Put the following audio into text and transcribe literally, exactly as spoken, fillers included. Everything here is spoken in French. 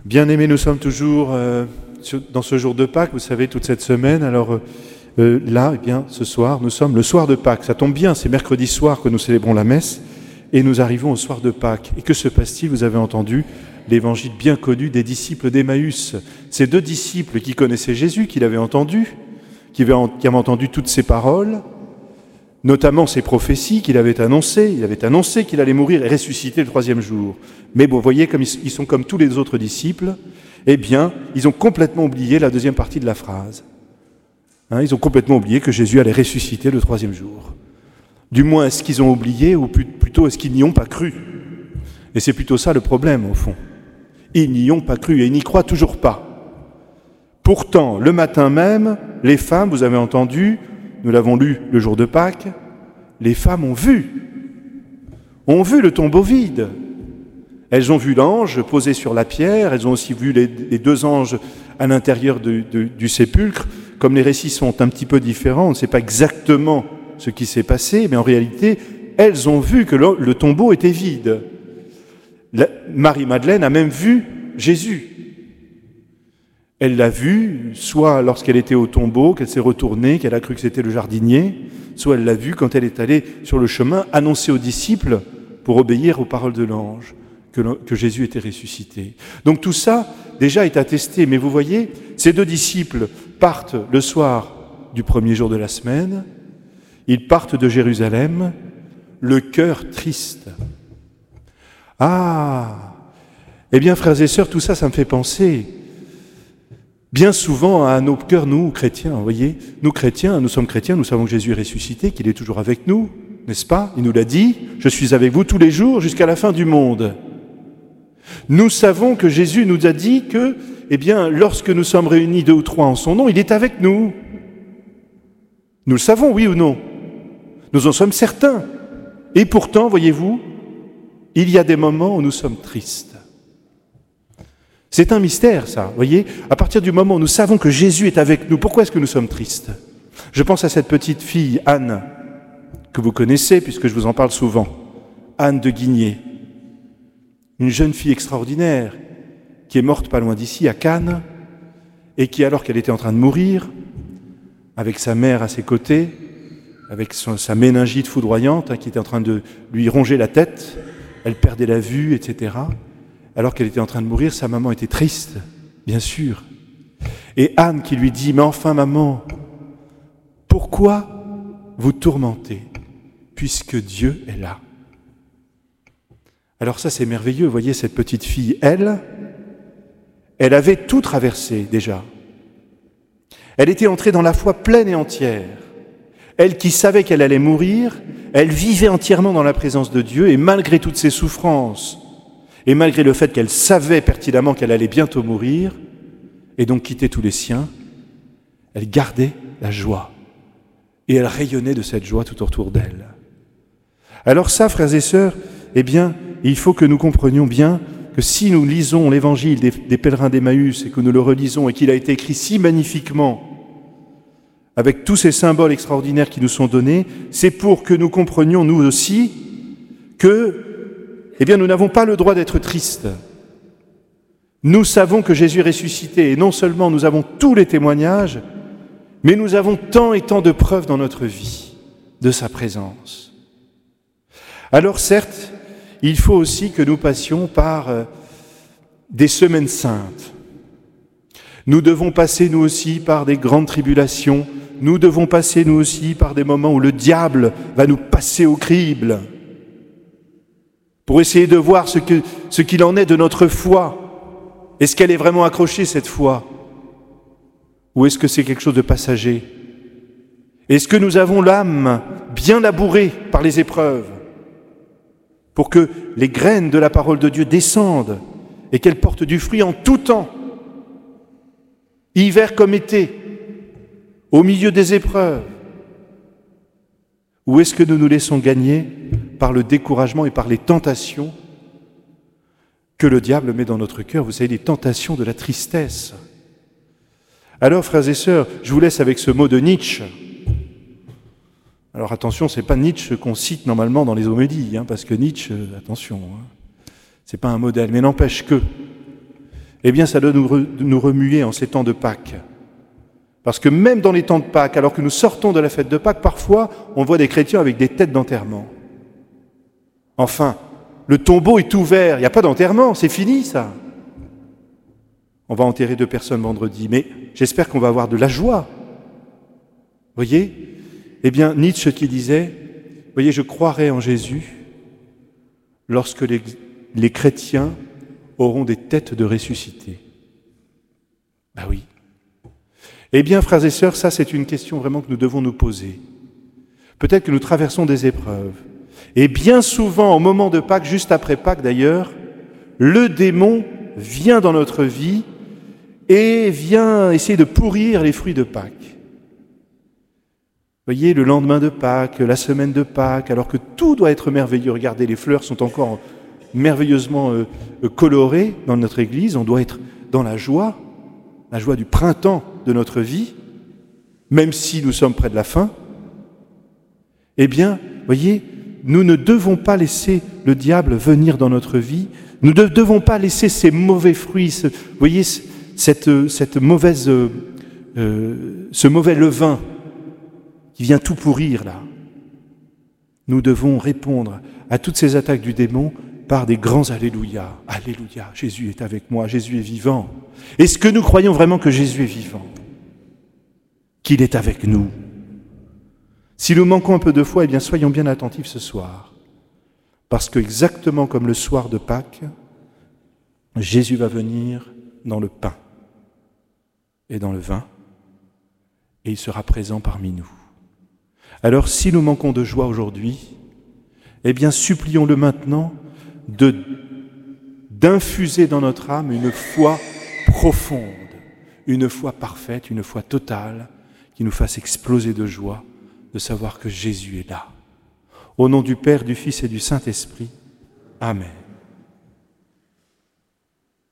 Bien-aimés, nous sommes toujours euh, sur, dans ce jour de Pâques, vous savez, toute cette semaine. Alors euh, euh, là, eh bien, ce soir, nous sommes le soir de Pâques. Ça tombe bien, c'est mercredi soir que nous célébrons la messe et nous arrivons au soir de Pâques. Et que se passe-t-il? Vous avez entendu l'évangile bien connu des disciples d'Emmaüs. Ces deux disciples qui connaissaient Jésus, qui l'avaient entendu, qui avaient, qui avaient entendu toutes ses paroles, notamment ses prophéties qu'il avait annoncées. Il avait annoncé qu'il allait mourir et ressusciter le troisième jour. Mais bon, vous voyez, comme ils sont comme tous les autres disciples, eh bien, ils ont complètement oublié la deuxième partie de la phrase. Hein, ils ont complètement oublié que Jésus allait ressusciter le troisième jour. Du moins, est-ce qu'ils ont oublié, ou plutôt est-ce qu'ils n'y ont pas cru? Et c'est plutôt ça le problème, au fond. Ils n'y ont pas cru et ils n'y croient toujours pas. Pourtant, le matin même, les femmes, vous avez entendu, nous l'avons lu le jour de Pâques, les femmes ont vu, ont vu le tombeau vide. Elles ont vu l'ange posé sur la pierre, elles ont aussi vu les, les deux anges à l'intérieur de, de, du sépulcre. Comme les récits sont un petit peu différents, on ne sait pas exactement ce qui s'est passé, mais en réalité, elles ont vu que le, le tombeau était vide. La, Marie-Madeleine a même vu Jésus. Elle l'a vu, soit lorsqu'elle était au tombeau, qu'elle s'est retournée, qu'elle a cru que c'était le jardinier, soit elle l'a vu quand elle est allée sur le chemin annoncer aux disciples, pour obéir aux paroles de l'ange, que, le, que Jésus était ressuscité. Donc tout ça, déjà, est attesté. Mais vous voyez, ces deux disciples partent le soir du premier jour de la semaine, ils partent de Jérusalem, le cœur triste. Ah, eh bien, frères et sœurs, tout ça, ça me fait penser bien souvent à nos cœurs, nous, chrétiens, vous voyez, nous chrétiens, nous sommes chrétiens, nous savons que Jésus est ressuscité, qu'il est toujours avec nous, n'est-ce pas? Il nous l'a dit, je suis avec vous tous les jours jusqu'à la fin du monde. Nous savons que Jésus nous a dit que, eh bien, lorsque nous sommes réunis deux ou trois en son nom, il est avec nous. Nous le savons, oui ou non? Nous en sommes certains. Et pourtant, voyez-vous, il y a des moments où nous sommes tristes. C'est un mystère, ça, vous voyez. À partir du moment où nous savons que Jésus est avec nous, pourquoi est-ce que nous sommes tristes? Je pense à cette petite fille, Anne, que vous connaissez, puisque je vous en parle souvent. Anne de Guigné, une jeune fille extraordinaire, qui est morte pas loin d'ici, à Cannes, et qui, alors qu'elle était en train de mourir, avec sa mère à ses côtés, avec son, sa méningite foudroyante, hein, qui était en train de lui ronger la tête, elle perdait la vue, et cetera, alors qu'elle était en train de mourir, sa maman était triste, bien sûr. Et Anne qui lui dit « Mais enfin, maman, pourquoi vous tourmentez, puisque Dieu est là ?» Alors ça, c'est merveilleux, vous voyez, cette petite fille, elle, elle avait tout traversé déjà. Elle était entrée dans la foi pleine et entière. Elle qui savait qu'elle allait mourir, elle vivait entièrement dans la présence de Dieu, et malgré toutes ses souffrances, et malgré le fait qu'elle savait pertinemment qu'elle allait bientôt mourir, et donc quitter tous les siens, elle gardait la joie. Et elle rayonnait de cette joie tout autour d'elle. Alors ça, frères et sœurs, eh bien, il faut que nous comprenions bien que si nous lisons l'évangile des, des pèlerins d'Emmaüs et que nous le relisons et qu'il a été écrit si magnifiquement, avec tous ces symboles extraordinaires qui nous sont donnés, c'est pour que nous comprenions, nous aussi, que eh bien, nous n'avons pas le droit d'être tristes. Nous savons que Jésus est ressuscité, et non seulement nous avons tous les témoignages, mais nous avons tant et tant de preuves dans notre vie de sa présence. Alors certes, il faut aussi que nous passions par euh, des semaines saintes. Nous devons passer, nous aussi, par des grandes tribulations. Nous devons passer, nous aussi, par des moments où le diable va nous passer au crible, pour essayer de voir ce, que, ce qu'il en est de notre foi. Est-ce qu'elle est vraiment accrochée, cette foi? Ou est-ce que c'est quelque chose de passager? Est-ce que nous avons l'âme bien labourée par les épreuves, pour que les graines de la parole de Dieu descendent et qu'elles portent du fruit en tout temps, hiver comme été, au milieu des épreuves? Ou est-ce que nous nous laissons gagner par le découragement et par les tentations que le diable met dans notre cœur? Vous savez, les tentations de la tristesse. Alors, frères et sœurs, je vous laisse avec ce mot de Nietzsche. Alors attention, ce n'est pas Nietzsche qu'on cite normalement dans les homélies, hein, parce que Nietzsche, attention, hein, ce n'est pas un modèle, mais n'empêche que, eh bien ça doit nous, re, nous remuer en ces temps de Pâques. Parce que même dans les temps de Pâques, alors que nous sortons de la fête de Pâques, parfois on voit des chrétiens avec des têtes d'enterrement. Enfin, le tombeau est ouvert, il n'y a pas d'enterrement, c'est fini ça. On va enterrer deux personnes vendredi, mais j'espère qu'on va avoir de la joie. Vous voyez ? Eh bien, Nietzsche qui disait, vous voyez, je croirai en Jésus lorsque les, les chrétiens auront des têtes de ressuscités. Ben oui. Eh bien, frères et sœurs, ça c'est une question vraiment que nous devons nous poser. Peut-être que nous traversons des épreuves. Et bien souvent, au moment de Pâques, juste après Pâques d'ailleurs, le démon vient dans notre vie et vient essayer de pourrir les fruits de Pâques. Vous voyez, le lendemain de Pâques, la semaine de Pâques, alors que tout doit être merveilleux. Regardez, les fleurs sont encore merveilleusement euh, colorées dans notre église. On doit être dans la joie, la joie du printemps de notre vie, même si nous sommes près de la fin. Eh bien, vous voyez, nous ne devons pas laisser le diable venir dans notre vie. Nous ne devons pas laisser ces mauvais fruits, ce, vous voyez, cette, cette mauvaise, euh, ce mauvais levain qui vient tout pourrir là. Nous devons répondre à toutes ces attaques du démon par des grands alléluia. Alléluia, Jésus est avec moi, Jésus est vivant. Est-ce que nous croyons vraiment que Jésus est vivant ? Qu'il est avec nous ? Si nous manquons un peu de foi, eh bien soyons bien attentifs ce soir. Parce que exactement comme le soir de Pâques, Jésus va venir dans le pain et dans le vin, et il sera présent parmi nous. Alors si nous manquons de joie aujourd'hui, eh bien supplions-le maintenant de, d'infuser dans notre âme une foi profonde, une foi parfaite, une foi totale, qui nous fasse exploser de joie de savoir que Jésus est là. Au nom du Père, du Fils et du Saint-Esprit. Amen.